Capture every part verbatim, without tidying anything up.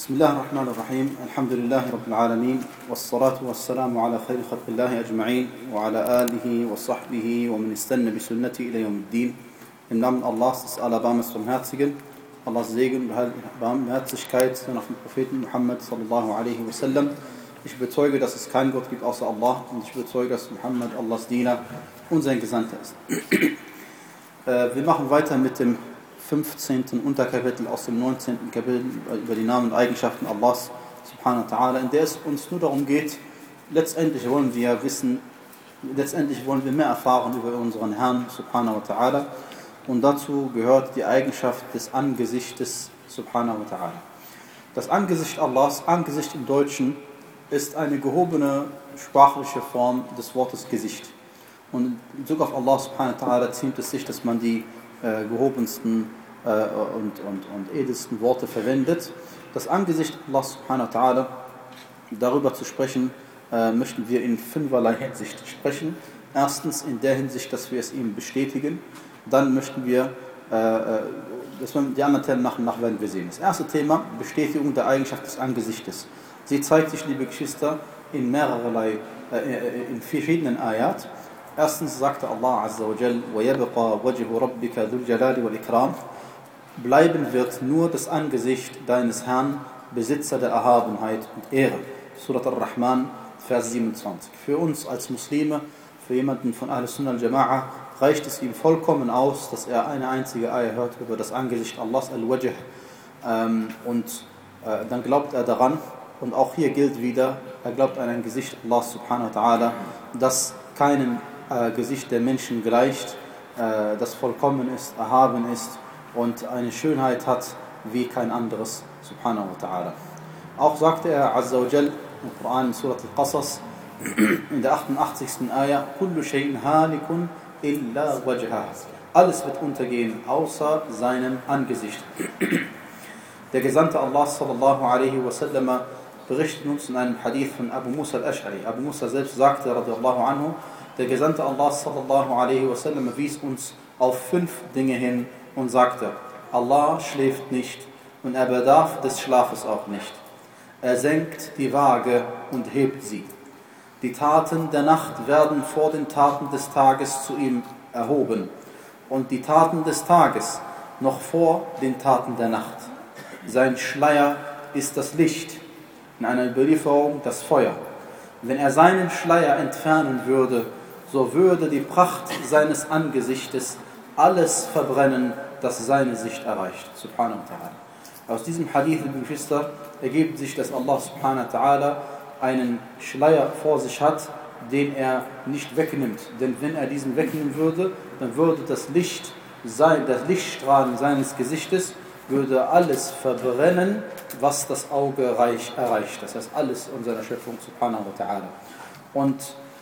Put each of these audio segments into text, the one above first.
بسم الله الرحمن الرحيم الحمد لله رب العالمين والصلاة والسلام على خير خلق الله أجمعين وعلى آله وصحبه ومن استنى بسنته إلى يوم الدين. Im Namen Allahs des Allerbarmers Barmherzigen, Allahs Segen und Barmherzigkeit auf den Propheten Muhammad sallallahu alaihi wasallam. Ich bezeuge, dass es keinen Gott gibt außer Allah, und ich bezeuge, dass Muhammad Allahs Diener und sein Gesandter ist. Wir machen weiter mit dem fünfzehnten Unterkapitel aus dem neunzehnten Kapitel über die Namen und Eigenschaften Allahs subhanahu wa ta'ala, in der es uns nur darum geht, letztendlich wollen wir wissen, letztendlich wollen wir mehr erfahren über unseren Herrn subhanahu wa ta'ala, und dazu gehört die Eigenschaft des Angesichtes subhanahu wa ta'ala. Das Angesicht Allahs, Angesicht im Deutschen, ist eine gehobene sprachliche Form des Wortes Gesicht. Und in Bezug auf Allah subhanahu wa ta'ala ziemt es sich, dass man die äh, gehobensten äh, und, und, und edelsten Worte verwendet. Das Angesicht Allah subhanahu wa ta'ala, darüber zu sprechen, äh, möchten wir in fünferlei Hinsicht sprechen. Erstens in der Hinsicht, dass wir es ihm bestätigen. Dann möchten wir, äh, dass wir die anderen Themen nach und nach werden wir sehen. Das erste Thema, Bestätigung der Eigenschaft des Angesichtes. Sie zeigt sich, liebe Geschwister, in mehrerlei, äh, in verschiedenen Ayat. Erstens sagte Allah Azza wa Jal, وَيَبْقَى وَجْهُ رَبِّكَ ذُو الْجَلَالِ وَالْإِكْرَامِ. Bleiben wird nur das Angesicht deines Herrn, Besitzer der Erhabenheit und Ehre. Surat Ar-Rahman, Vers siebenundzwanzig. Für uns als Muslime, für jemanden von Ahl Sunnah al-Jama'a, reicht es ihm vollkommen aus, dass er eine einzige Ayah hört über das Angesicht Allahs, Al-Wajh, ähm, und äh, dann glaubt er daran. Und auch hier gilt wieder, er glaubt an ein Gesicht Allah subhanahu wa ta'ala, das keinem äh, Gesicht der Menschen gleicht, äh, das vollkommen ist, erhaben ist und eine Schönheit hat wie kein anderes subhanahu wa ta'ala. Auch sagte er Azza wa Jal im Koran in Surat Al-Qasas in der achtundachtzigsten Ayah, Kullu shay'in halikun illa wajha. Alles wird untergehen, außer seinem Angesicht. Der Gesandte Allah sallallahu alaihi wasallam berichtet uns in einem Hadith von Abu Musa al-Ash'ari. Abu Musa selbst sagte, radiallahu anhu, der Gesandte Allah sallallahu alaihi wasallam wies uns auf fünf Dinge hin und sagte, Allah schläft nicht und er bedarf des Schlafes auch nicht. Er senkt die Waage und hebt sie. Die Taten der Nacht werden vor den Taten des Tages zu ihm erhoben und die Taten des Tages noch vor den Taten der Nacht. Sein Schleier ist das Licht, in einer Überlieferung das Feuer. Wenn er seinen Schleier entfernen würde, so würde die Pracht seines Angesichtes alles verbrennen, das seine Sicht erreicht. Subhanahu wa ta'ala. Aus diesem Hadith, liebe Geschwister, ergibt sich, dass Allah subhanahu wa ta'ala einen Schleier vor sich hat, den er nicht wegnimmt. Denn wenn er diesen wegnehmen würde, dann würde das Licht, sein, das Lichtstrahlen seines Gesichtes würde alles verbrennen, was das Auge erreicht. Das heißt, alles in seiner Schöpfung, subhanahu wa ta'ala. Und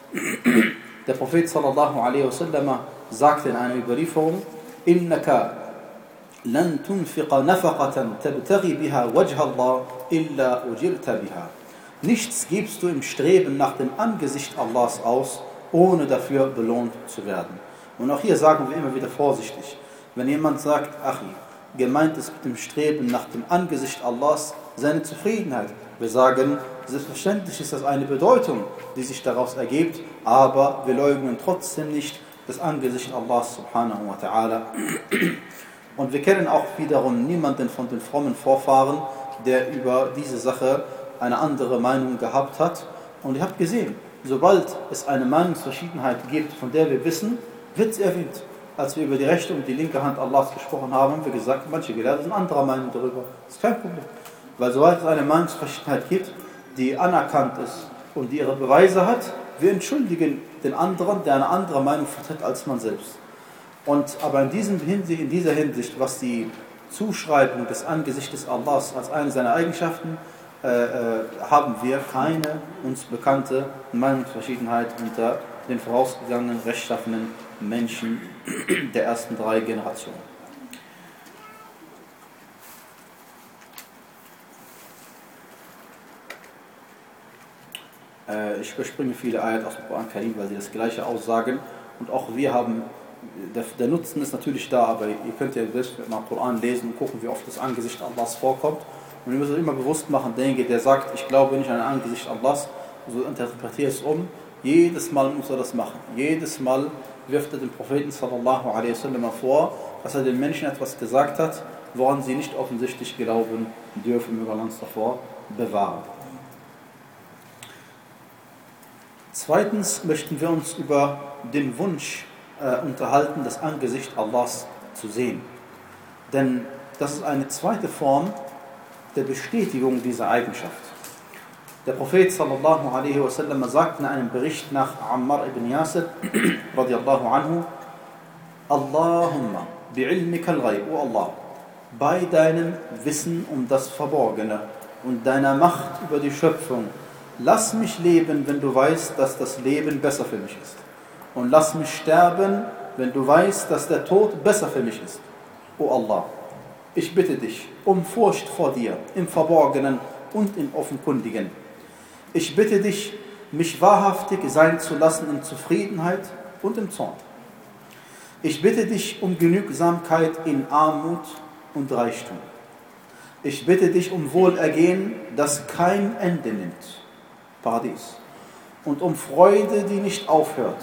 der Prophet sallallahu alaihi wasallam sagte in einer Überlieferung, Innaka lan tunfiqa nafaqatan tabtaghi biha wajha Allah illa ujirta biha. Nichts gibst du im Streben nach dem Angesicht Allahs aus, ohne dafür belohnt zu werden. Und auch hier sagen wir immer wieder vorsichtig, wenn jemand sagt, Achi, gemeint ist mit dem Streben nach dem Angesicht Allahs seine Zufriedenheit. Wir sagen, selbstverständlich ist das eine Bedeutung, die sich daraus ergibt, aber wir leugnen trotzdem nicht das Angesicht Allahs subhanahu wa ta'ala. Und wir kennen auch wiederum niemanden von den frommen Vorfahren, der über diese Sache eine andere Meinung gehabt hat. Und ihr habt gesehen, sobald es eine Meinungsverschiedenheit gibt, von der wir wissen, wird sie erwähnt. Als wir über die rechte und die linke Hand Allahs gesprochen haben, haben wir gesagt, manche Gelehrte sind anderer Meinung darüber. Das ist kein Problem. Weil sobald es eine Meinungsverschiedenheit gibt, die anerkannt ist und die ihre Beweise hat, wir entschuldigen den anderen, der eine andere Meinung vertritt als man selbst. Und aber in, diesem Hinsicht, in dieser Hinsicht, was die Zuschreibung des Angesichtes Allahs als eine seiner Eigenschaften, äh, äh, haben wir keine uns bekannte Meinungsverschiedenheit unter den vorausgegangenen, rechtschaffenen Menschen der ersten drei Generationen. Äh, ich überspringe viele Ayat aus dem Koran Karim, weil sie das Gleiche aussagen. Und auch wir haben, der, der Nutzen ist natürlich da, aber ihr könnt ja selbst mal Koran lesen und gucken, wie oft das Angesicht Allahs vorkommt. Und ihr müsst euch immer bewusst machen, derjenige, der sagt, ich glaube nicht an ein Angesicht Allahs, so interpretiert es um, jedes Mal muss er das machen. Jedes Mal wirft er dem Propheten sallallahu alaihi wasallam vor, dass er den Menschen etwas gesagt hat, woran sie nicht offensichtlich glauben dürfen, möge Allah uns davor bewahren. Zweitens möchten wir uns über den Wunsch äh, unterhalten, das Angesicht Allahs zu sehen. Denn das ist eine zweite Form der Bestätigung dieser Eigenschaft. Der Prophet sallallahu alaihi wasallam sagt in einem Bericht nach Ammar ibn Yasir radiallahu anhu: Allahumma bi'ilmika al-ghayb, O Allah, bei deinem Wissen um das Verborgene und deiner Macht über die Schöpfung, lass mich leben, wenn du weißt, dass das Leben besser für mich ist. Und lass mich sterben, wenn du weißt, dass der Tod besser für mich ist. O Allah, ich bitte dich um Furcht vor dir, im Verborgenen und im Offenkundigen. Ich bitte dich, mich wahrhaftig sein zu lassen in Zufriedenheit und im Zorn. Ich bitte dich um Genügsamkeit in Armut und Reichtum. Ich bitte dich um Wohlergehen, das kein Ende nimmt, Paradies, und um Freude, die nicht aufhört.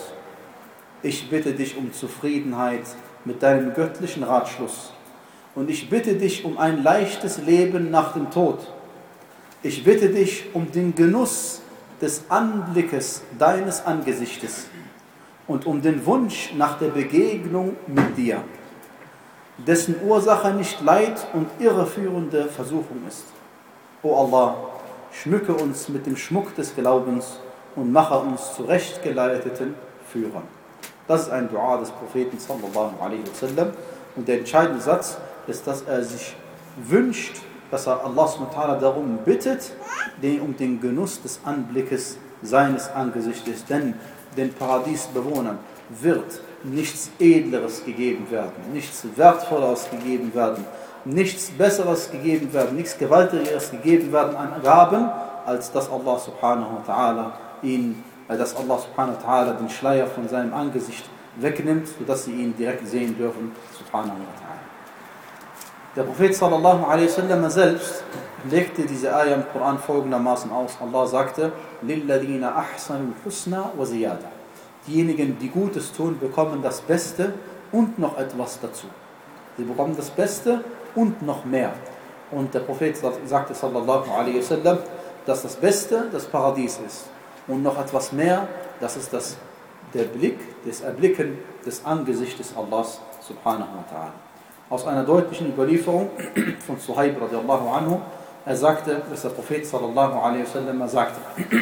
Ich bitte dich um Zufriedenheit mit deinem göttlichen Ratschluss. Und ich bitte dich um ein leichtes Leben nach dem Tod. Ich bitte dich um den Genuss des Anblickes deines Angesichtes und um den Wunsch nach der Begegnung mit dir, dessen Ursache nicht Leid und irreführende Versuchung ist. O Allah, schmücke uns mit dem Schmuck des Glaubens und mache uns zu rechtgeleiteten Führern. Das ist ein Dua des Propheten sallallahu alaihi wasallam. Und der entscheidende Satz ist, dass er sich wünscht, dass er Allah subhanahu wa ta'ala darum bittet, um den Genuss des Anblickes seines Angesichtes. Denn den Paradiesbewohnern wird nichts Edleres gegeben werden, nichts Wertvolleres gegeben werden, nichts Besseres gegeben werden, nichts Gewaltigeres gegeben werden an Gaben, als dass Allah subhanahu wa ta'ala ihn, dass Allah subhanahu wa ta'ala den Schleier von seinem Angesicht wegnimmt, sodass sie ihn direkt sehen dürfen, subhanahu wa ta'ala. Der Prophet sallallahu alaihi wasallam selbst legte diese Ayah im Koran folgendermaßen aus. Allah sagte: Lilladina ahsanul husna wa ziyada. Diejenigen, die Gutes tun, bekommen das Beste und noch etwas dazu. Sie bekommen das Beste und noch mehr. Und der Prophet sagte sallallahu alaihi wasallam, dass das Beste das Paradies ist. Und noch etwas mehr, das ist das, der Blick, das Erblicken des Angesichtes Allahs subhanahu wa ta'ala. Aus einer deutlichen Überlieferung von Suhaib radiallahu anhu, er sagte, dass der Prophet sallallahu alaihi wasallam sagte: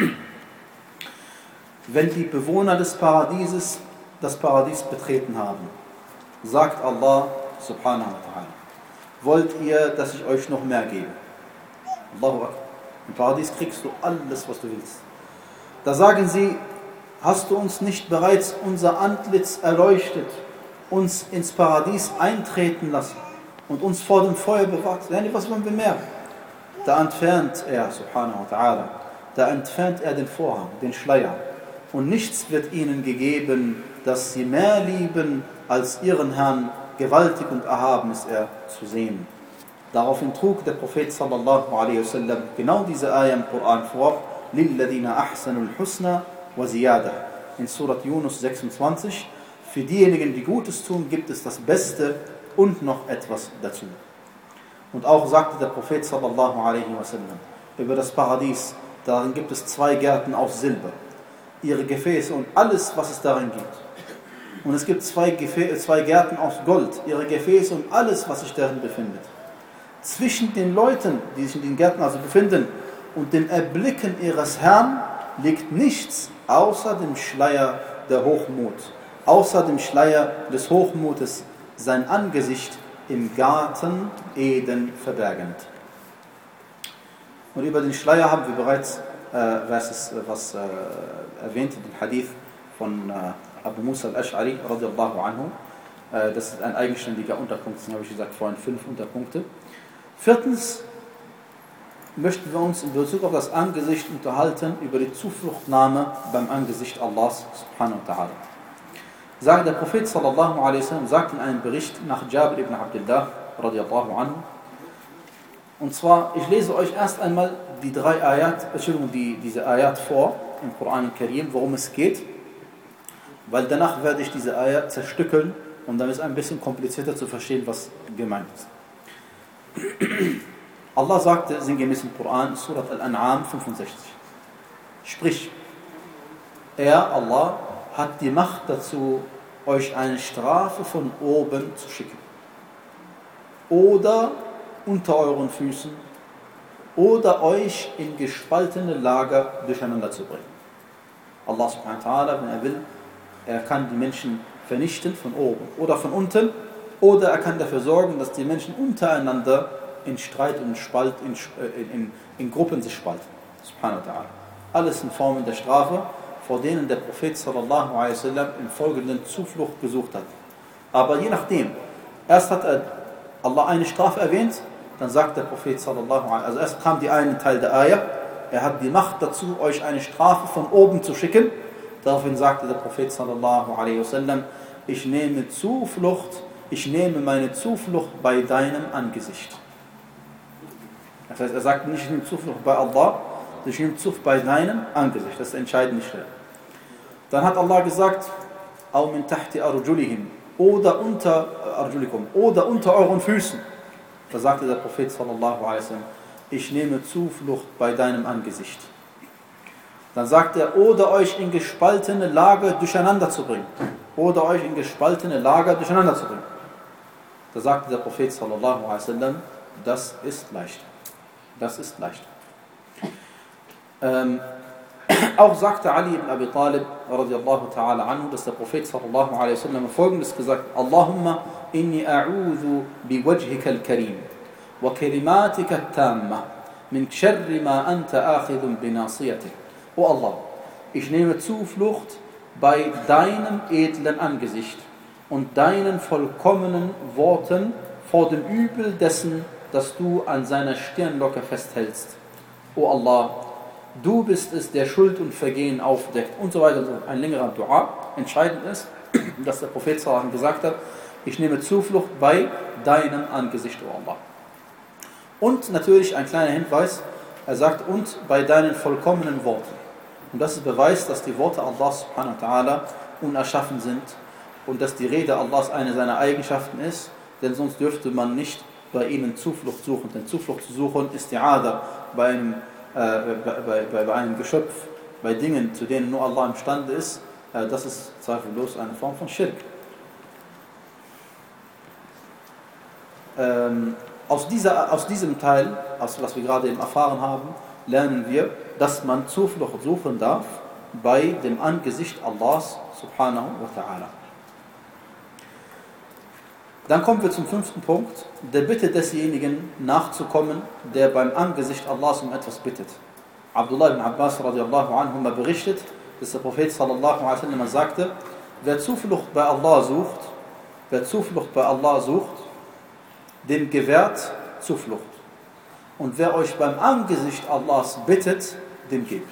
Wenn die Bewohner des Paradieses das Paradies betreten haben, sagt Allah subhanahu wa ta'ala: Wollt ihr, dass ich euch noch mehr gebe? Allahu Akbar. Im Paradies kriegst du alles, was du willst. Da sagen sie: Hast du uns nicht bereits unser Antlitz erleuchtet, uns ins Paradies eintreten lassen und uns vor dem Feuer bewahrt? Was wollen wir mehr? Da entfernt er, subhanahu wa ta'ala, da entfernt er den Vorhang, den Schleier. Und nichts wird ihnen gegeben, das sie mehr lieben, als ihren Herrn, gewaltig und erhaben ist er zu sehen. Daraufhin trug der Prophet sallallahu alaihi wasallam genau diese Ayah im Koran vor: Lilladina ahsanul husna wa ziyada. In Surat Yunus sechsundzwanzig. Für diejenigen, die Gutes tun, gibt es das Beste und noch etwas dazu. Und auch sagte der Prophet sallallahu alaihi wasallam über das Paradies: Darin gibt es zwei Gärten aus Silber, ihre Gefäße und alles, was es darin gibt. Und es gibt zwei, Gefä- zwei Gärten aus Gold, ihre Gefäße und alles, was sich darin befindet. Zwischen den Leuten, die sich in den Gärten also befinden, und dem Erblicken ihres Herrn liegt nichts außer dem Schleier der Hochmut, außer dem Schleier des Hochmutes, sein Angesicht im Garten Eden verbergend. Und über den Schleier haben wir bereits äh, was, was äh, erwähnt, den Hadith von äh, Abu Musa al-Ash'ari radiallahu anhu. Äh, das ist ein eigenständiger Unterpunkt, das habe ich gesagt vorhin, fünf Unterpunkte. Viertens möchten wir uns in Bezug auf das Angesicht unterhalten über die Zufluchtnahme beim Angesicht Allahs subhanahu wa ta'ala. Sagt der Prophet sallallahu alaihi wasallam, sagt in einem Bericht nach Jabir ibn Abdullah radiallahu anhu: Und zwar, ich lese euch erst einmal die drei Ayat, Entschuldigung, die, diese Ayat vor, im Koran Karim, worum es geht, weil danach werde ich diese Ayat zerstückeln und dann ist es ein bisschen komplizierter zu verstehen, was gemeint ist. Allah sagte sinngemäß im Koran, Surat Al-An'am fünfundsechzig, sprich, er, Allah, hat die Macht dazu, euch eine Strafe von oben zu schicken. Oder unter euren Füßen. Oder euch in gespaltene Lager durcheinander zu bringen. Allah subhanahu wa ta'ala, wenn er will, er kann die Menschen vernichten von oben oder von unten. Oder er kann dafür sorgen, dass die Menschen untereinander in Streit und Spalt, in, in, in Gruppen sich spalten. Subhanahu wa ta'ala. Alles in Formen der Strafe, vor denen der Prophet sallallahu alaihi wasallam im Folgenden Zuflucht gesucht hat. Aber je nachdem, erst hat er Allah eine Strafe erwähnt, dann sagt der Prophet sallallahu alaihi wasallam, also erst kam die eine Teil der Ayah, er hat die Macht dazu, euch eine Strafe von oben zu schicken. Daraufhin sagte der Prophet sallallahu alaihi wasallam, ich nehme Zuflucht, ich nehme meine Zuflucht bei deinem Angesicht. Das heißt, er sagt nicht, ich nehme Zuflucht bei Allah, ich nehme Zuflucht bei deinem Angesicht. Das ist entscheidend nicht. Dann hat Allah gesagt, أو من تحت أرجلهم, oder unter Arjulikum, oder unter euren Füßen. Da sagte der Prophet sallallahu alaihi wasallam, ich nehme Zuflucht bei deinem Angesicht. Dann sagt er, oder euch in gespaltene Lager durcheinander zu bringen. Oder euch in gespaltene Lager durcheinander zu bringen. Da sagte der Prophet sallallahu alaihi wasallam, das ist leicht. Das ist leicht. Ähm, auch sagte Ali ibn Abi Talib radiallahu ta'ala anhu, dass der Prophet sallallahu alaihi wasallam folgendes gesagt hat: Allahumma inni a'udhu biwajhika al-karim wa kalimatika at-tamma min sharri ma anta akhidun binasiyatik. O Allah, ich nehme Zuflucht bei deinem edlen Angesicht und deinen vollkommenen Worten vor dem Übel dessen, das du an seiner Stirnlocke festhältst. O Allah, du bist es, der Schuld und Vergehen aufdeckt und so weiter. Ein längerer Dua. Entscheidend ist, dass der Prophet sallallahu alaihi wasallam gesagt hat, ich nehme Zuflucht bei deinem Angesicht, O Allah. Und natürlich ein kleiner Hinweis, er sagt, und bei deinen vollkommenen Worten. Und das ist Beweis, dass die Worte Allahs subhanahu wa ta'ala unerschaffen sind und dass die Rede Allahs eine seiner Eigenschaften ist, denn sonst dürfte man nicht bei ihnen Zuflucht suchen. Denn Zuflucht zu suchen ist die Ada bei einem, äh, bei, bei, bei einem Geschöpf, bei Dingen, zu denen nur Allah imstande ist, äh, das ist zweifellos eine Form von Schirk. Ähm, aus, dieser, aus diesem Teil, aus was wir gerade eben erfahren haben, lernen wir, dass man Zuflucht suchen darf bei dem Angesicht Allahs subhanahu wa ta'ala. Dann kommen wir zum fünften Punkt, der Bitte desjenigen nachzukommen, der beim Angesicht Allahs um etwas bittet. Abdullah ibn Abbas radiallahu anhu berichtet, dass der Prophet sallallahu alaihi wasallam sagte, wer Zuflucht bei Allah sucht, wer Zuflucht bei Allah sucht, dem gewährt Zuflucht. Und wer euch beim Angesicht Allahs bittet, dem gebt.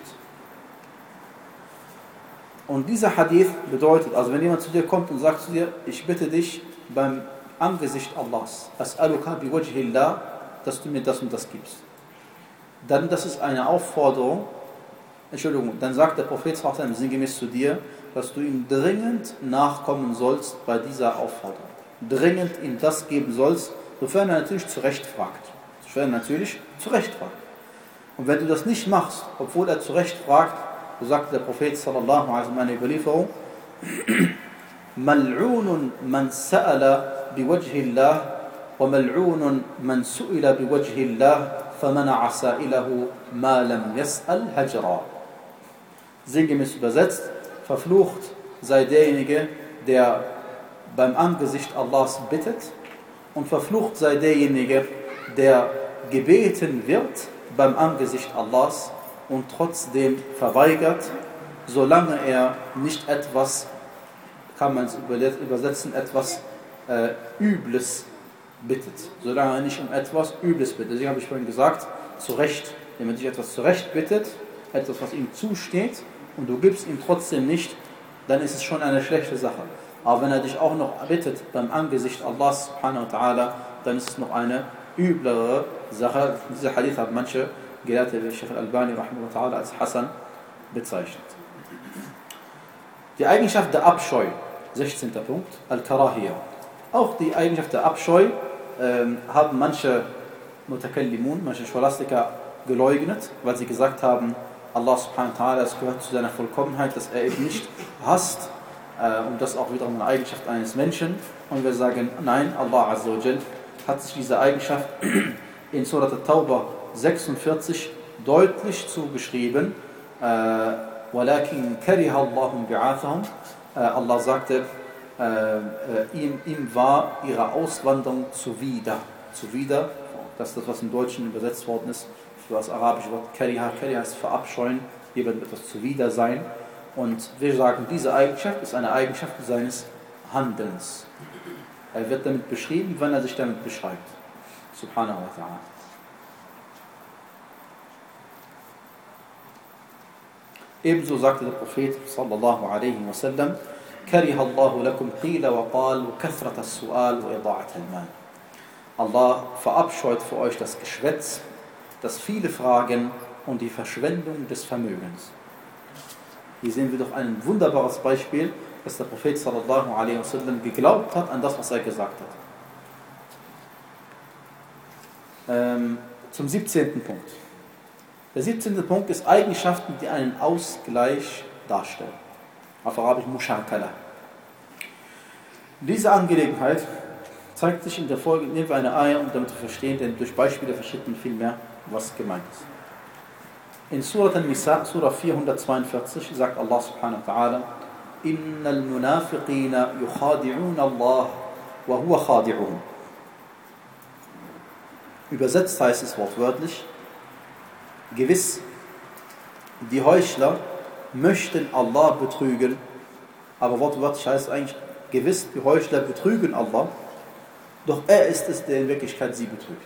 Und dieser Hadith bedeutet, also wenn jemand zu dir kommt und sagt zu dir, ich bitte dich beim Angesicht Allahs, as'aluka biwajhillah, dass du mir das und das gibst. Dann, das ist eine Aufforderung, Entschuldigung, dann sagt der Prophet sallallahu alaihi wasallam sinngemäß zu dir, dass du ihm dringend nachkommen sollst bei dieser Aufforderung. Dringend ihm das geben sollst, sofern er natürlich zurecht fragt. Sofern er natürlich zurecht fragt. Und wenn du das nicht machst, obwohl er zurecht fragt, so sagt der Prophet sallallahu alaihi wasallam eine Überlieferung, Mal'unun man sa'ala biwajhillah wa mal'unun man su'ila biwajhillah famana'a sa'ilahu ma lam yas'al hajra. Sinngemäß übersetzt, verflucht sei derjenige, der beim Angesicht Allahs bittet, und verflucht sei derjenige, der gebeten wird beim Angesicht Allahs und trotzdem verweigert, solange er nicht etwas, kann man es übersetzen, etwas äh, Übles bittet. Solange er nicht um etwas Übles bittet. Deswegen habe ich vorhin gesagt, zu Recht, wenn man dich etwas zu Recht bittet, etwas, was ihm zusteht, und du gibst ihm trotzdem nicht, dann ist es schon eine schlechte Sache. Aber wenn er dich auch noch bittet beim Angesicht Allahs subhanahu wa ta'ala, dann ist es noch eine üblere Sache. Dieser Hadith hat manche Gelehrte wie Sheikh al-Albani als Hassan bezeichnet. Die Eigenschaft der Abscheu, sechzehnter Punkt, Al-Karahiyya. Auch die Eigenschaft der Abscheu ähm, haben manche Mutakallimun, manche Scholastiker geleugnet, weil sie gesagt haben, Allah subhanahu wa ta'ala, es gehört zu seiner Vollkommenheit, dass er eben nicht hasst, äh, und das auch wiederum eine Eigenschaft eines Menschen. Und wir sagen, nein, Allah azza wa jal hat sich diese Eigenschaft in Surat At-Tawbah sechsundvierzig deutlich zugeschrieben. وَلَكِنْ كَرِهَ اللَّهُ بِعَاثَهُمْ. Allah sagte, äh, ihm, ihm war ihre Auswanderung zuwider. Zuwider, das ist das, was im Deutschen übersetzt worden ist, für das arabische Wort Kariha. Kariha heißt verabscheuen, jemand etwas zuwider sein. Und wir sagen, diese Eigenschaft ist eine Eigenschaft seines Handelns. Er wird damit beschrieben, wenn er sich damit beschreibt. Subhanahu wa ta'ala. Ebenso sagte der Prophet sallallahu alaihi wasallam, كَرِهَ اللَّهُ لَكُمْ قِيلَ وَقَالُ وَكَثْرَةَ السُّؤَالِ وَإِضَاعَةَ الْمَالِ. Allah verabscheut für euch das Geschwätz, das viele Fragen und die Verschwendung des Vermögens. Hier sehen wir doch ein wunderbares Beispiel, dass der Prophet sallallahu alaihi wasallam geglaubt hat an das, was er gesagt hat. Ähm, zum siebzehnten Punkt. Der siebzehnte Punkt ist Eigenschaften, die einen Ausgleich darstellen. Auf Arabisch Mushakala. Diese Angelegenheit zeigt sich in der Folge, nehmen wir eine Ayah, um damit zu verstehen, denn durch Beispiele versteht man viel mehr, was gemeint ist. In Surat An-Nisa, Surah vierhundertzweiundvierzig, sagt Allah subhanahu wa ta'ala, إِنَّ الْمُنَافِقِينَ يُخَادِعُونَ اللَّهَ وَهُوَ خَادِعُهُمْ. Übersetzt heißt es wortwörtlich, gewiss, die Heuchler möchten Allah betrügen, aber wortwörtlich heißt es eigentlich, gewiss, die Heuchler betrügen Allah, doch er ist es, der in Wirklichkeit sie betrügt.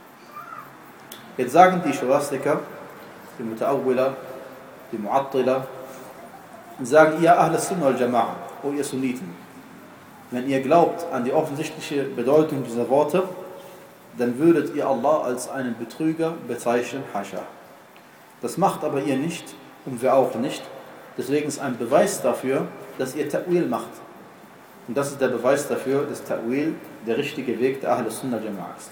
Jetzt sagen die Scholastiker, die Muta'awwila, die Mu'attila, sagen, ihr Ahl Sunnah al-Jama'a, o ihr Sunniten, wenn ihr glaubt an die offensichtliche Bedeutung dieser Worte, dann würdet ihr Allah als einen Betrüger bezeichnen, Hasha. Das macht aber ihr nicht und wir auch nicht. Deswegen ist ein Beweis dafür, dass ihr Ta'wil macht. Und das ist der Beweis dafür, dass Ta'wil der richtige Weg der Ahl Sunnah al-Jama'a ist.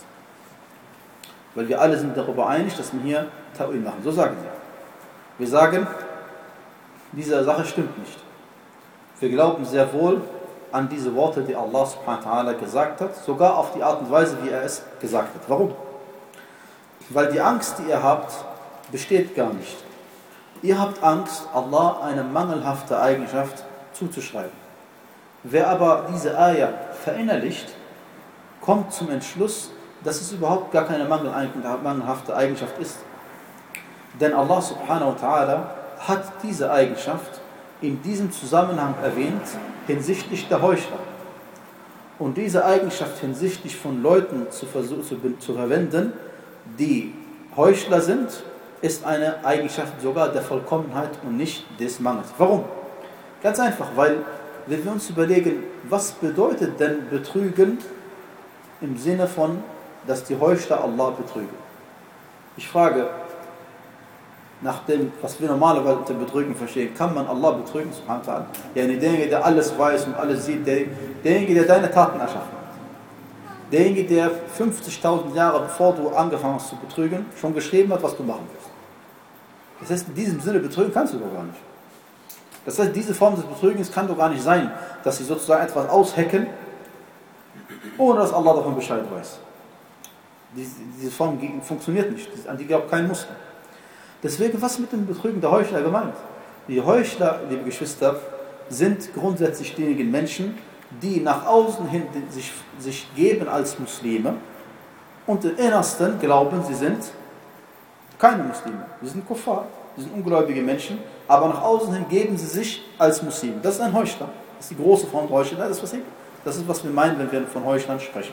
Weil wir alle sind darüber einig, dass wir hier Ta'wil machen. So sagen sie. Wir sagen, diese Sache stimmt nicht. Wir glauben sehr wohl an diese Worte, die Allah subhanahu wa ta'ala gesagt hat, sogar auf die Art und Weise, wie er es gesagt hat. Warum? Weil die Angst, die ihr habt, besteht gar nicht. Ihr habt Angst, Allah eine mangelhafte Eigenschaft zuzuschreiben. Wer aber diese Ayah verinnerlicht, kommt zum Entschluss, dass es überhaupt gar keine mangelhafte Eigenschaft ist. Denn Allah subhanahu wa ta'ala hat diese Eigenschaft in diesem Zusammenhang erwähnt hinsichtlich der Heuchler. Und diese Eigenschaft hinsichtlich von Leuten zu, versuch, zu, zu verwenden, die Heuchler sind, ist eine Eigenschaft sogar der Vollkommenheit und nicht des Mangels. Warum? Ganz einfach, weil wenn wir uns überlegen, was bedeutet denn Betrügen im Sinne von, dass die Heuchler Allah betrügen? Ich frage, nach dem, was wir normalerweise unter Betrügen verstehen, kann man Allah betrügen, subhanahu wa ta'ala? Ja, derjenige, der alles weiß und alles sieht, der, derjenige, der deine Taten erschaffen hat. Derjenige, der fünfzigtausend Jahre bevor du angefangen hast zu betrügen, schon geschrieben hat, was du machen wirst. Das heißt, in diesem Sinne betrügen kannst du doch gar nicht. Das heißt, diese Form des Betrügens kann doch gar nicht sein, dass sie sozusagen etwas aushacken, ohne dass Allah davon Bescheid weiß. Diese, diese Form funktioniert nicht, an die glaubt kein Muslim. Deswegen, was mit dem Betrügen der Heuchler gemeint? Die Heuchler, liebe Geschwister, sind grundsätzlich diejenigen Menschen, die nach außen hin sich, sich geben als Muslime und im Innersten glauben, sie sind keine Muslime. Sie sind Kuffar, sie sind ungläubige Menschen, aber nach außen hin geben sie sich als Muslime. Das ist ein Heuchler. Das ist die große Form der Heuchler. Das ist, was ich, das ist, was wir meinen, wenn wir von Heuchlern sprechen.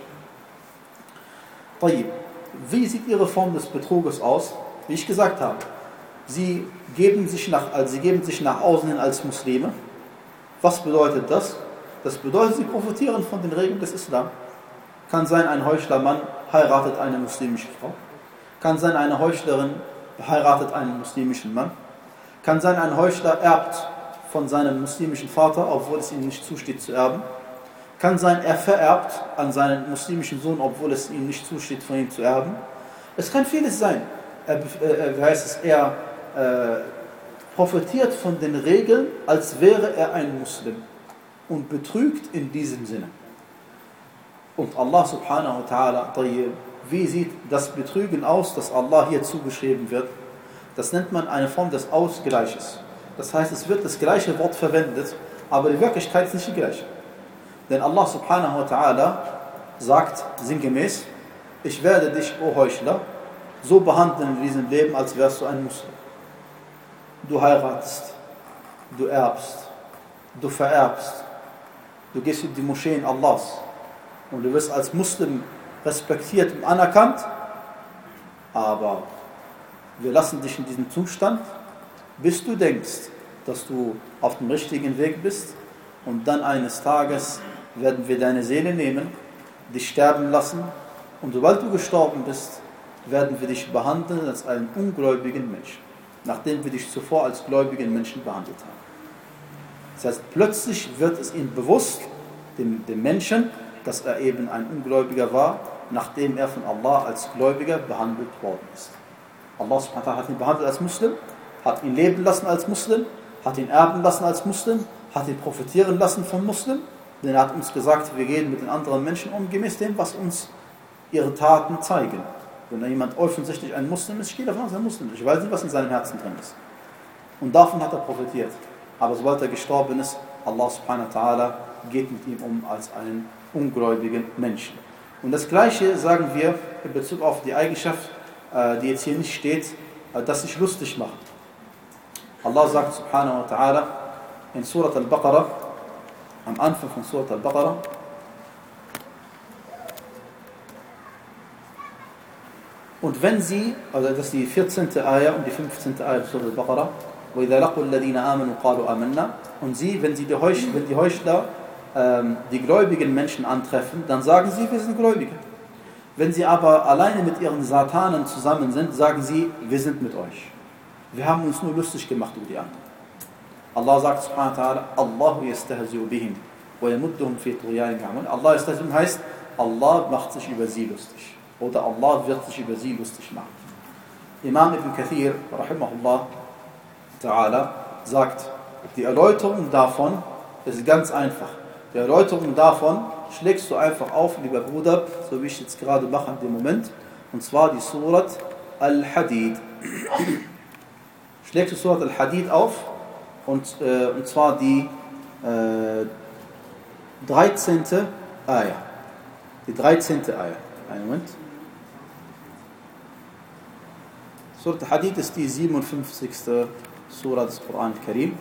Wie sieht ihre Form des Betruges aus? Wie ich gesagt habe, sie geben sich nach, also sie geben sich nach außen hin als Muslime. Was bedeutet das? Das bedeutet, sie profitieren von den Regeln des Islam. Kann sein, ein Heuchlermann heiratet eine muslimische Frau. Kann sein, eine Heuchlerin heiratet einen muslimischen Mann. Kann sein, ein Heuchler erbt von seinem muslimischen Vater, obwohl es ihm nicht zusteht zu erben. Kann sein, er vererbt an seinen muslimischen Sohn, obwohl es ihm nicht zusteht, von ihm zu erben. Es kann vieles sein. Er, äh, wie heißt es, er äh, profitiert von den Regeln, als wäre er ein Muslim und betrügt in diesem Sinne. Und Allah subhanahu wa ta'ala, wie sieht das Betrügen aus, das Allah hier zugeschrieben wird? Das nennt man eine Form des Ausgleiches. Das heißt, es wird das gleiche Wort verwendet, aber die Wirklichkeit ist nicht die gleiche. Denn Allah subhanahu wa ta'ala sagt sinngemäß, ich werde dich, o Heuchler, so behandeln in diesem Leben, als wärst du ein Muslim. Du heiratest, du erbst, du vererbst, du gehst in die Moscheen Allahs und du wirst als Muslim respektiert und anerkannt, aber wir lassen dich in diesem Zustand, bis du denkst, dass du auf dem richtigen Weg bist, und dann eines Tages werden wir deine Seele nehmen, dich sterben lassen, und sobald du gestorben bist, werden wir dich behandeln als einen ungläubigen Menschen, nachdem wir dich zuvor als gläubigen Menschen behandelt haben. Das heißt, plötzlich wird es ihm bewusst, dem, dem Menschen, dass er eben ein Ungläubiger war, nachdem er von Allah als Gläubiger behandelt worden ist. Allah subhanahu wa ta'ala hat ihn behandelt als Muslim, hat ihn leben lassen als Muslim, hat ihn erben lassen als Muslim, hat ihn profitieren lassen vom Muslim, denn er hat uns gesagt, wir gehen mit den anderen Menschen um, gemäß dem, was uns ihre Taten zeigen. Wenn da jemand offensichtlich ein Muslim ist, ich gehe davon aus, er ein Muslim ist. Ich weiß nicht, was in seinem Herzen drin ist. Und davon hat er profitiert. Aber sobald er gestorben ist, Allah subhanahu wa ta'ala geht mit ihm um als einen ungläubigen Menschen. Und das Gleiche sagen wir in Bezug auf die Eigenschaft, die jetzt hier nicht steht, dass sich lustig machen. Allah sagt subhanahu wa ta'ala in Surat al-Baqarah, am Anfang von Surat al-Baqarah, und wenn sie, also das ist die vierzehnte Ayah und die fünfzehnte Ayah Surat al-Baqarah, وَإِذَا لَقُوا الَّذِينَ آمَنُوا قَالُوا آمَنَّا, und sie, wenn sie die Heuchler, wenn die Heuchler ähm, die gläubigen Menschen antreffen, dann sagen sie, wir sind Gläubige. Wenn sie aber alleine mit ihren Satanen zusammen sind, sagen sie, wir sind mit euch. Wir haben uns nur lustig gemacht über die anderen. Allah sagt subhanahu wa ta'ala, Allahu yastahzi'u bihim wa yamudduhum fi tughyanihim ya'maun. Allah yastahzi'u heißt, Allah macht sich über sie lustig. Oder Allah wird sich über sie lustig machen. Imam Ibn Kathir, rahimahullah ta'ala, sagt, die Erläuterung davon ist ganz einfach. Die Erläuterung davon schlägst du einfach auf, lieber Bruder, so wie ich jetzt gerade mache in dem Moment, und zwar die Surat Al-Hadid. Schlägst du Surat Al-Hadid auf, und, äh, und zwar die äh, dreizehnte Ayah. Die dreizehnte Ayah. Einen Moment. Surat Al-Hadid ist die siebenundfünfzigste Surah des Koran Karim.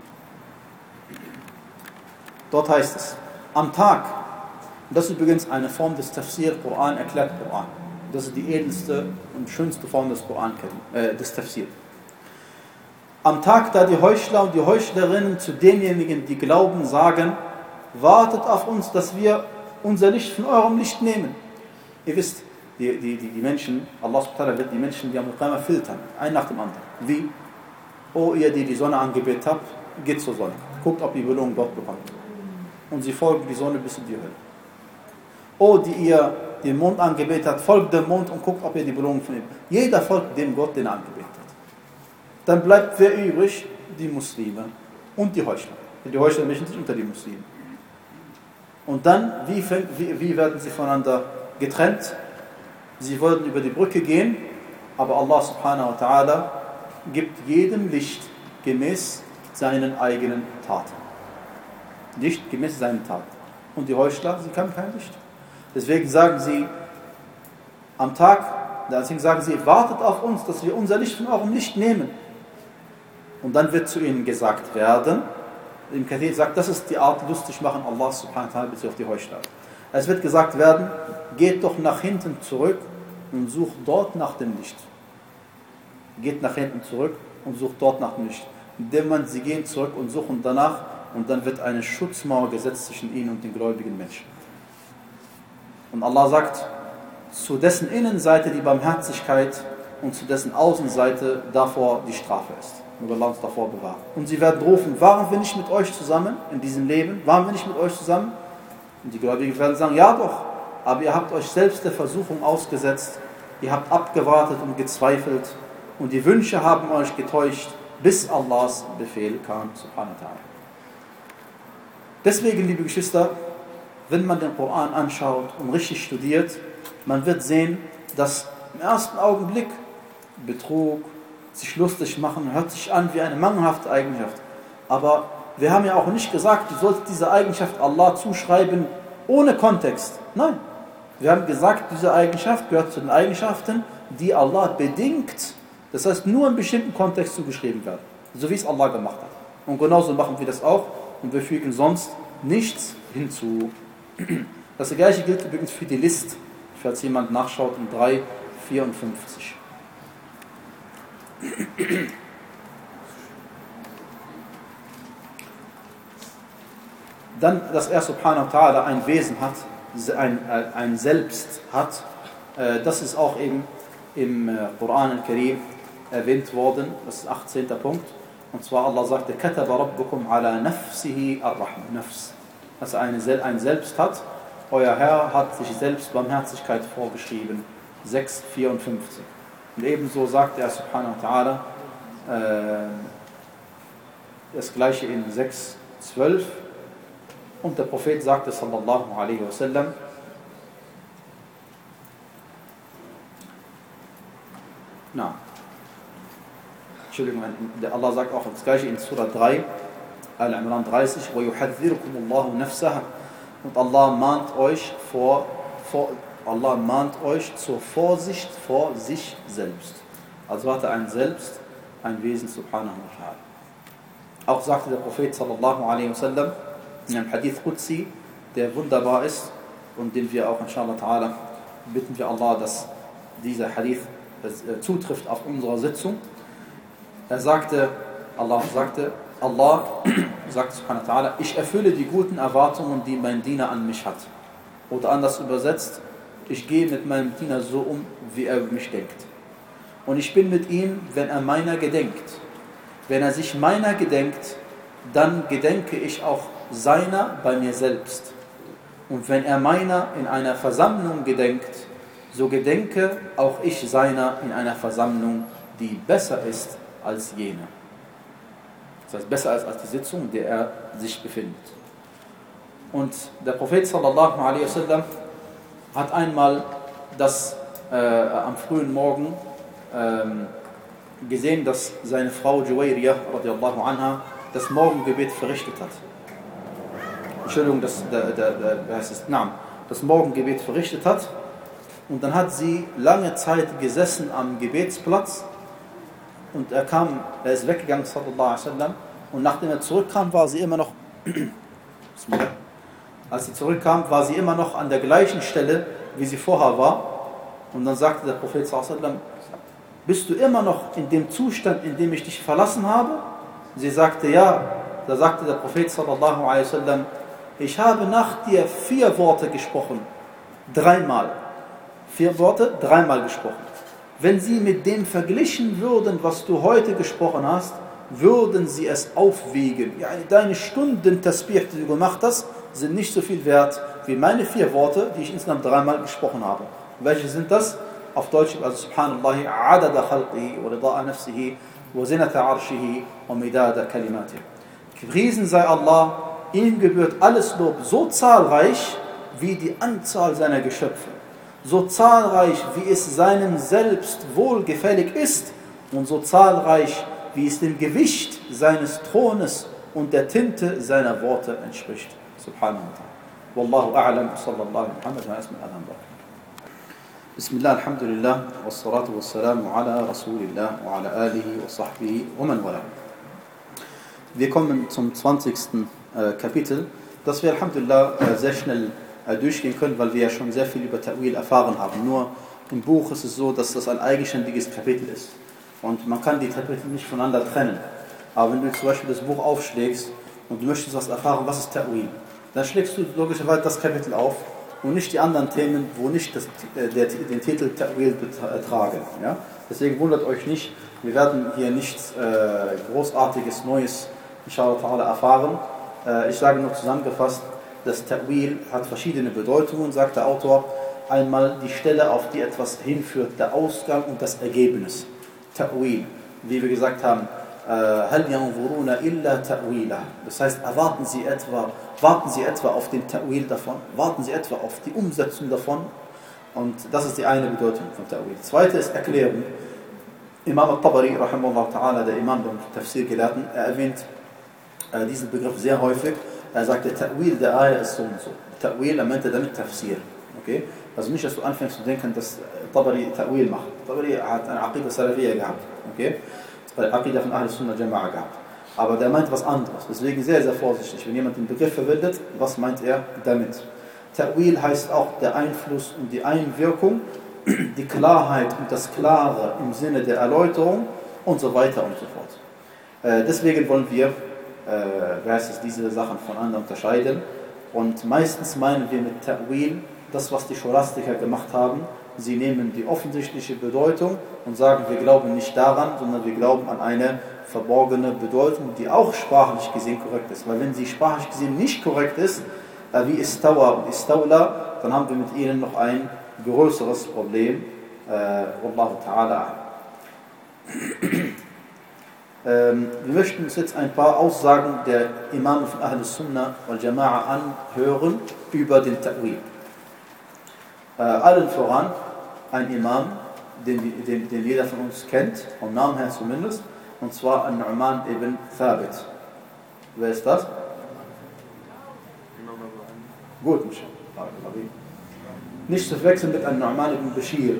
Dort heißt es, am Tag, das ist übrigens eine Form des Tafsir, Koran erklärt Koran. Das ist die edelste und schönste Form des Koran, äh, des Tafsir. Am Tag, da die Heuchler und die Heuchlerinnen zu denjenigen, die glauben, sagen, wartet auf uns, dass wir unser Licht von eurem Licht nehmen. Ihr wisst, die, die, die, die Menschen, Allah subhanahu wa ta'ala wird die Menschen, die am Qiyamah filtern, ein nach dem anderen. Wie? O ihr, die die Sonne angebetet habt, geht zur Sonne. Guckt, ob ihr Belohnung dort bekommt. Und sie folgen die Sonne bis in die Hölle. O die ihr den Mond angebetet habt, folgt dem Mond und guckt, ob ihr die Belohnung von ihm. Jeder folgt dem Gott, den er angebetet hat. Dann bleibt wer übrig? Die Muslime und die Heuchler. Die Heuchler mischen sich unter die Muslime. Und dann, wie, wie, wie werden sie voneinander getrennt? Sie wollten über die Brücke gehen, aber Allah subhanahu wa ta'ala gibt jedem Licht gemäß seinen eigenen Taten. Licht gemäß seinen Taten. Und die Heuchler, sie haben kein Licht. Deswegen sagen sie am Tag, deswegen sagen sie, wartet auf uns, dass wir unser Licht von eurem Licht nehmen. Und dann wird zu ihnen gesagt werden, im Kathir sagt, das ist die Art lustig machen Allah subhanahu wa ta'ala bezüglich auf die Heuchler. Es wird gesagt werden, geht doch nach hinten zurück und sucht dort nach dem Licht. Geht nach hinten zurück und sucht dort nach dem Licht. Indem man, sie gehen zurück und suchen danach, und dann wird eine Schutzmauer gesetzt zwischen ihnen und den gläubigen Menschen. Und Allah sagt zu dessen Innenseite die Barmherzigkeit und zu dessen Außenseite davor die Strafe ist. Möge Allah uns davor bewahren. Und sie werden rufen, waren wir nicht mit euch zusammen in diesem Leben? Waren wir nicht mit euch zusammen? Und die Gläubigen werden sagen, ja doch, aber ihr habt euch selbst der Versuchung ausgesetzt, ihr habt abgewartet und gezweifelt und die Wünsche haben euch getäuscht, bis Allahs Befehl kam, subhanahu wa ta'ala. Deswegen, liebe Geschwister, wenn man den Koran anschaut und richtig studiert, man wird sehen, dass im ersten Augenblick Betrug, sich lustig machen, hört sich an wie eine mangelhafte Eigenschaft. Aber wir haben ja auch nicht gesagt, du sollst diese Eigenschaft Allah zuschreiben ohne Kontext. Nein, wir haben gesagt, diese Eigenschaft gehört zu den Eigenschaften, die Allah bedingt, das heißt nur in bestimmten Kontext zugeschrieben werden, so wie es Allah gemacht hat. Und genauso machen wir das auch und wir fügen sonst nichts hinzu. Das gleiche gilt übrigens für die List, falls jemand nachschaut in drei vierundfünfzig. Dann, dass er subhanahu wa ta'ala ein Wesen hat, ein, ein Selbst hat, das ist auch eben im Koran al-Karim erwähnt worden, das ist der achtzehnte Punkt. Und zwar Allah sagte, Kataba rabbukum ala nafsihi ar-Rahma, Nafs. Dass er eine, ein Selbst hat, euer Herr hat sich selbst Barmherzigkeit vorgeschrieben. sechs vierundfünfzig. Und ebenso sagt er subhanahu wa ta'ala äh, das gleiche in sechs zwölf. Und der Prophet sagte sallallahu alaihi wasallam, na, Entschuldigung, Allah sagt auch das gleiche in Surah drei, Al-Imran dreißig, وَيُحَذِّرُكُمُ اللَّهُ نَفْسَهَا. Und Allah mahnt euch vor, vor Allah mahnt euch zur Vorsicht vor sich selbst. Also hat er ein Selbst, ein Wesen, subhanahu wa ta'ala. Auch sagte der Prophet sallallahu alaihi wasallam in einem Hadith Qudsi, der wunderbar ist und den wir auch inshallah ta'ala bitten wir Allah, dass dieser Hadith zutrifft auf unserer Sitzung. Er sagte, Allah sagte, Allah sagt subhanahu wa ta'ala, ich erfülle die guten Erwartungen, die mein Diener an mich hat. Oder anders übersetzt, ich gehe mit meinem Diener so um, wie er mich denkt. Und ich bin mit ihm, wenn er meiner gedenkt. Wenn er sich meiner gedenkt, dann gedenke ich auch seiner bei mir selbst. Und wenn er meiner in einer Versammlung gedenkt, so gedenke auch ich seiner in einer Versammlung, die besser ist als jene. Das heißt, besser als, als die Sitzung, in der er sich befindet. Und der Prophet sallallahu alaihi wasallam hat einmal das äh, am frühen Morgen ähm, gesehen, dass seine Frau Juwayriyah radiallahu anha das Morgengebet verrichtet hat. Entschuldigung, das, der, der, der, wie heißt es? Naam, das Morgengebet verrichtet hat. Und dann hat sie lange Zeit gesessen am Gebetsplatz und er kam, er ist weggegangen sallallahu alaihi wasallam und nachdem er zurückkam, war sie immer noch als sie zurückkam, war sie immer noch an der gleichen Stelle, wie sie vorher war. Und dann sagte der Prophet sallallahu alaihi wasallam, bist du immer noch in dem Zustand, in dem ich dich verlassen habe? Sie sagte ja. Da sagte der Prophet sallallahu alaihi wasallam, ich habe nach dir vier Worte gesprochen, dreimal. Vier Worte, dreimal gesprochen. Wenn sie mit dem verglichen würden, was du heute gesprochen hast, würden sie es aufwiegen. Ja, deine Stunden Tasbih, die du gemacht hast, sind nicht so viel wert wie meine vier Worte, die ich insgesamt dreimal gesprochen habe. Welche sind das? Auf Deutsch, also Subhanallah, adada khalqihi, wa rida'a nafsihi, wa zinata arshihi, wa midada kalimatihi. Gepriesen sei Allah, ihm gebührt alles Lob so zahlreich wie die Anzahl seiner Geschöpfe. So zahlreich, wie es seinem Selbst wohlgefällig ist und so zahlreich, wie es dem Gewicht seines Thrones und der Tinte seiner Worte entspricht. Subhanahu wa ta'ala. Wallahu a'lam, sallallahu Muhammad wa asmi adhan barak. Bismillah, alhamdulillah, wassalatu wassalamu ala Rasulillah wa ala alihi wa sahbihi wa man wala. Wir kommen zum zwanzigsten Kapitel, das wir alhamdulillah sehr schnell durchgehen können, weil wir ja schon sehr viel über Ta'wil erfahren haben. Nur im Buch ist es so, dass das ein eigenständiges Kapitel ist. Und man kann die Kapitel nicht voneinander trennen. Aber wenn du zum Beispiel das Buch aufschlägst und du möchtest was erfahren, was ist Ta'wil, dann schlägst du logischerweise das Kapitel auf und nicht die anderen Themen, wo nicht das, der, den Titel Ta'wil tragen. Ja? Deswegen wundert euch nicht, wir werden hier nichts äh, Großartiges, Neues inshallah ta'ala erfahren. Äh, ich sage nur zusammengefasst, das Ta'wil hat verschiedene Bedeutungen, sagt der Autor. Einmal die Stelle, auf die etwas hinführt, der Ausgang und das Ergebnis. Ta'wil, wie wir gesagt haben, هل ينظرون إلا تأويله. Das heißt, erwarten Sie etwa, warten Sie etwa auf den Ta'wil davon, warten Sie etwa auf die Umsetzung davon. Und das ist die eine Bedeutung von Ta'wil. Zweite ist Erklärung. Imam al-Tabari, rahimahullah ta'ala, der Imam der Tafsir-Gelehrten, er erwähnt äh, diesen Begriff sehr häufig. Er sagt, der Ta'wil der Ayah ist so und so. Ta'wil, er meinte damit Tafsir. Okay? Also nicht, dass du anfängst zu denken, dass Tabari Ta'wil macht. Tabari hat eine Aqidah Salafiyya gehabt. Okay? Bei Aqidah von Ahl Sunnah Jama'a gehabt. Aber der meint was anderes. Deswegen sehr, sehr vorsichtig. Wenn jemand den Begriff verwendet, was meint er damit? Ta'wil heißt auch der Einfluss und die Einwirkung, die Klarheit und das Klare im Sinne der Erläuterung und so weiter und so fort. Äh, deswegen wollen wir, äh, heißt es, diese Sachen voneinander unterscheiden. Und meistens meinen wir mit Ta'wil das, was die Scholastiker gemacht haben. Sie nehmen die offensichtliche Bedeutung und sagen, wir glauben nicht daran, sondern wir glauben an eine verborgene Bedeutung, die auch sprachlich gesehen korrekt ist. Weil wenn sie sprachlich gesehen nicht korrekt ist, wie Istawa und Istawla, dann haben wir mit ihnen noch ein größeres Problem. Wallahu ta'ala. Wir möchten uns jetzt ein paar Aussagen der Imame von Ahl Sunnah wal Jama'a anhören über den Ta'wil. Äh, allen voran ein Imam, den, den, den jeder von uns kennt, vom Namen her zumindest, und zwar An-Nu'man ibn Thabit. Wer ist das? Gut, nicht. Nicht zu verwechseln mit An-Nu'man ibn Bashir,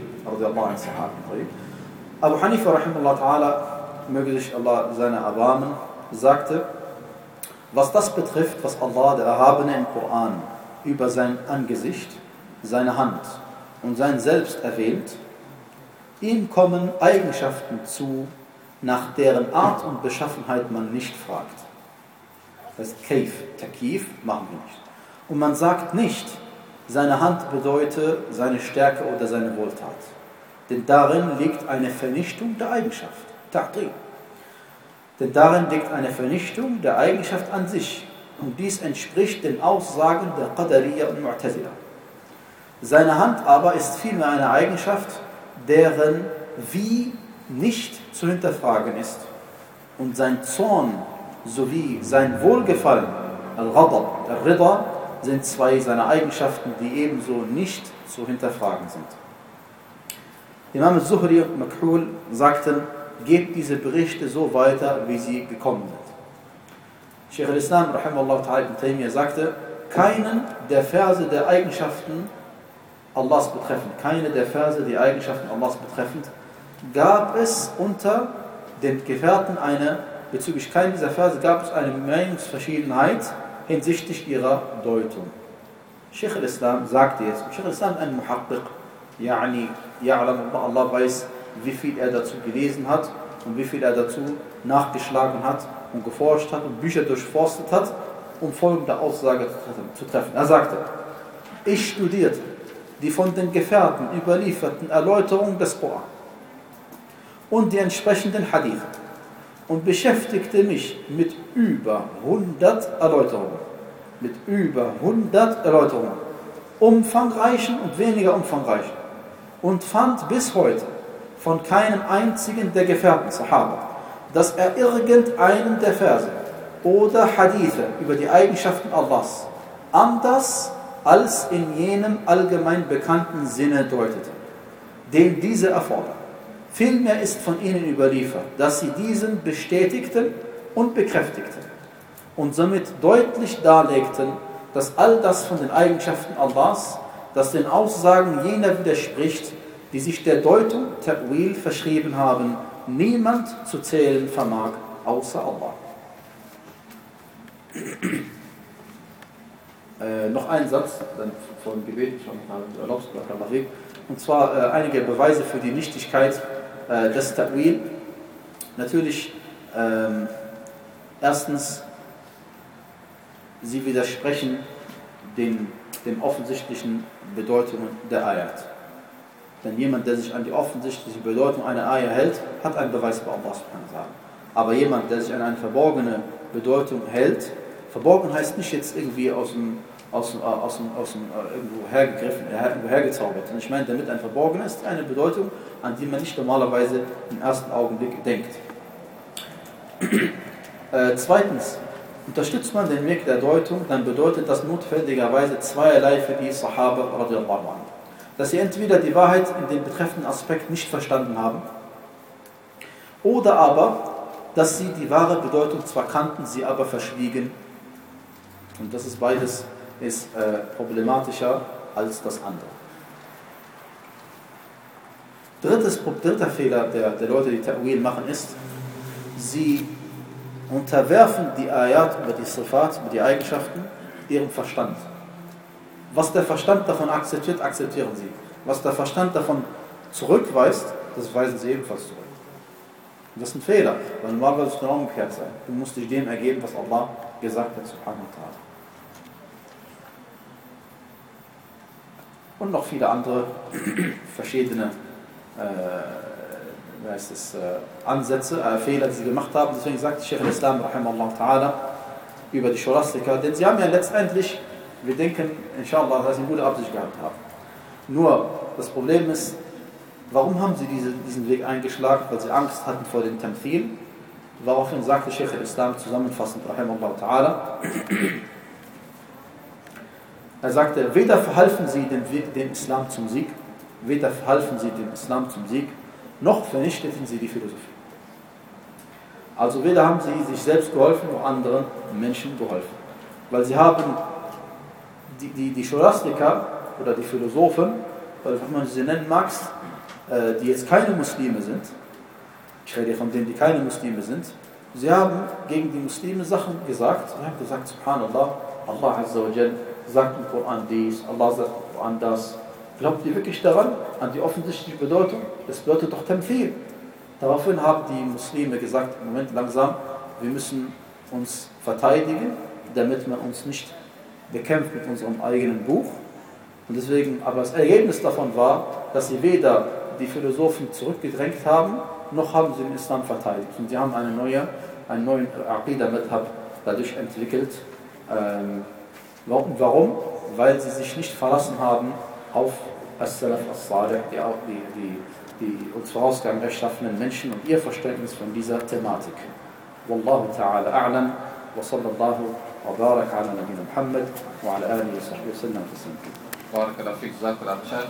Abu Hanifa, rahimahullah ta'ala, möge sich Allah seine erbarmen, sagte, was das betrifft, was Allah, der Erhabene im Koran, über sein Angesicht, seine Hand und sein Selbst erwähnt, ihm kommen Eigenschaften zu, nach deren Art und Beschaffenheit man nicht fragt. Das heißt, Kaif, Takif machen wir nicht. Und man sagt nicht, seine Hand bedeute seine Stärke oder seine Wohltat. Denn darin liegt eine Vernichtung der Eigenschaft. Ta'til. Denn darin liegt eine Vernichtung der Eigenschaft an sich. Und dies entspricht den Aussagen der Qadariyya und Mu'tazila. Seine Hand aber ist vielmehr eine Eigenschaft, deren Wie nicht zu hinterfragen ist. Und sein Zorn sowie sein Wohlgefallen, Al-Ghadab, Al-Rida, sind zwei seiner Eigenschaften, die ebenso nicht zu hinterfragen sind. Imam al-Zuhri und Makhul sagten, gebt diese Berichte so weiter, wie sie gekommen sind. Shaykh al-Islam, rahimahullah ta'ala, ibn Taymiyyah sagte, keinen der Verse der Eigenschaften Allahs betreffend, keine der Verse, die Eigenschaften Allahs betreffend, gab es unter den Gefährten eine, bezüglich keinen dieser Verse gab es eine Meinungsverschiedenheit hinsichtlich ihrer Deutung. Shaykh al-Islam sagte jetzt, Shaykh al-Islam ein Muhaqqiq, yani, ya'lam Allah weiß, wie viel er dazu gelesen hat und wie viel er dazu nachgeschlagen hat und geforscht hat und Bücher durchforstet hat, um folgende Aussage zu treffen. Er sagte, ich studierte die von den Gefährten überlieferten Erläuterungen des Koran und die entsprechenden Hadith und beschäftigte mich mit über hundert Erläuterungen, mit über hundert Erläuterungen, umfangreichen und weniger umfangreichen, und fand bis heute von keinem einzigen der Gefährten, Sahaba, dass er irgendeinen der Verse oder Hadithe über die Eigenschaften Allahs anders als in jenem allgemein bekannten Sinne deutete, den diese erfordern. Vielmehr ist von ihnen überliefert, dass sie diesen bestätigten und bekräftigten und somit deutlich darlegten, dass all das von den Eigenschaften Allahs, das den Aussagen jener widerspricht, die sich der Deutung Ta'wil verschrieben haben, niemand zu zählen vermag, außer Allah. Äh, noch ein Satz, dann vor dem Gebet, und zwar äh, einige Beweise für die Nichtigkeit äh, des Ta'wil. Natürlich, ähm, erstens, sie widersprechen den den offensichtlichen Bedeutungen der Ayat. Denn jemand, der sich an die offensichtliche Bedeutung einer Ayat hält, hat einen Beweis bei Allah subhanahu wa ta'ala. Aber jemand, der sich an eine verborgene Bedeutung hält, verborgen heißt nicht jetzt irgendwie aus dem, aus dem, aus dem, aus dem äh, irgendwo hergegriffen, irgendwo hergezaubert. Und ich meine, damit ein Verborgener ist eine Bedeutung, an die man nicht normalerweise im ersten Augenblick denkt. äh, zweitens, unterstützt man den Weg der Deutung, dann bedeutet das notwendigerweise zweierlei für die Sahaba radiallahu anhu. Dass sie entweder die Wahrheit in dem betreffenden Aspekt nicht verstanden haben, oder aber, dass sie die wahre Bedeutung zwar kannten, sie aber verschwiegen. Und das ist beides ist äh, problematischer als das andere. Drittes, dritter Fehler der, der Leute, die Ta'wil machen, ist, sie unterwerfen die Ayat über die Sifat, über die Eigenschaften, ihrem Verstand. Was der Verstand davon akzeptiert, akzeptieren sie. Was der Verstand davon zurückweist, das weisen sie ebenfalls zurück. Und das ist ein Fehler, weil normalerweise muss es genau umgekehrt sein. Du musst dich dem ergeben, was Allah gesagt hat, subhanahu wa ta'ala. Und noch viele andere verschiedene äh, heißt es, äh, Ansätze, äh, Fehler, die sie gemacht haben. Deswegen sagt Sheikh al-Islam rahimahullah ta'ala über die Scholastiker, denn sie haben ja letztendlich, wir denken, inshallah, dass sie eine gute Absicht gehabt haben. Nur, das Problem ist, warum haben sie diese, diesen Weg eingeschlagen? Weil sie Angst hatten vor dem Tamthil. Woraufhin sagte Sheikh al-Islam zusammenfassend, rahimahullah ta'ala, er sagte, weder verhalfen sie dem, dem Islam zum Sieg, weder verhalfen sie dem Islam zum Sieg, noch vernichteten sie die Philosophie. Also weder haben sie sich selbst geholfen, noch anderen Menschen geholfen. Weil sie haben die, die, die Scholastiker oder die Philosophen, oder wie man sie nennen mag, die jetzt keine Muslime sind, ich rede von denen, die keine Muslime sind, sie haben gegen die Muslime Sachen gesagt, sie haben gesagt, subhanallah, Allah Azza wa Jal sagt im Koran dies, Allah sagt im Koran das. Glaubt ihr wirklich daran, an die offensichtliche Bedeutung? Das bedeutet doch Tamthil. Daraufhin haben die Muslime gesagt, im Moment langsam, wir müssen uns verteidigen, damit man uns nicht bekämpft mit unserem eigenen Buch. Und deswegen, aber das Ergebnis davon war, dass sie weder die Philosophen zurückgedrängt haben, noch haben sie den Islam verteidigt. Und sie haben eine neue, einen neuen Aqidah-Madhab dadurch entwickelt. Ähm, warum? Weil sie sich nicht verlassen haben auf As-Salaf As-Salih, die, die, die, die uns vorausgegangen rechtschaffenen Menschen und ihr Verständnis von dieser Thematik. Wallahu ta'ala a'lam wa sallallahu wa barak ala nabina Muhammad wa ala alihi wa sahbihi wa sallam. Barakallahu fik, jazakallahu khairan.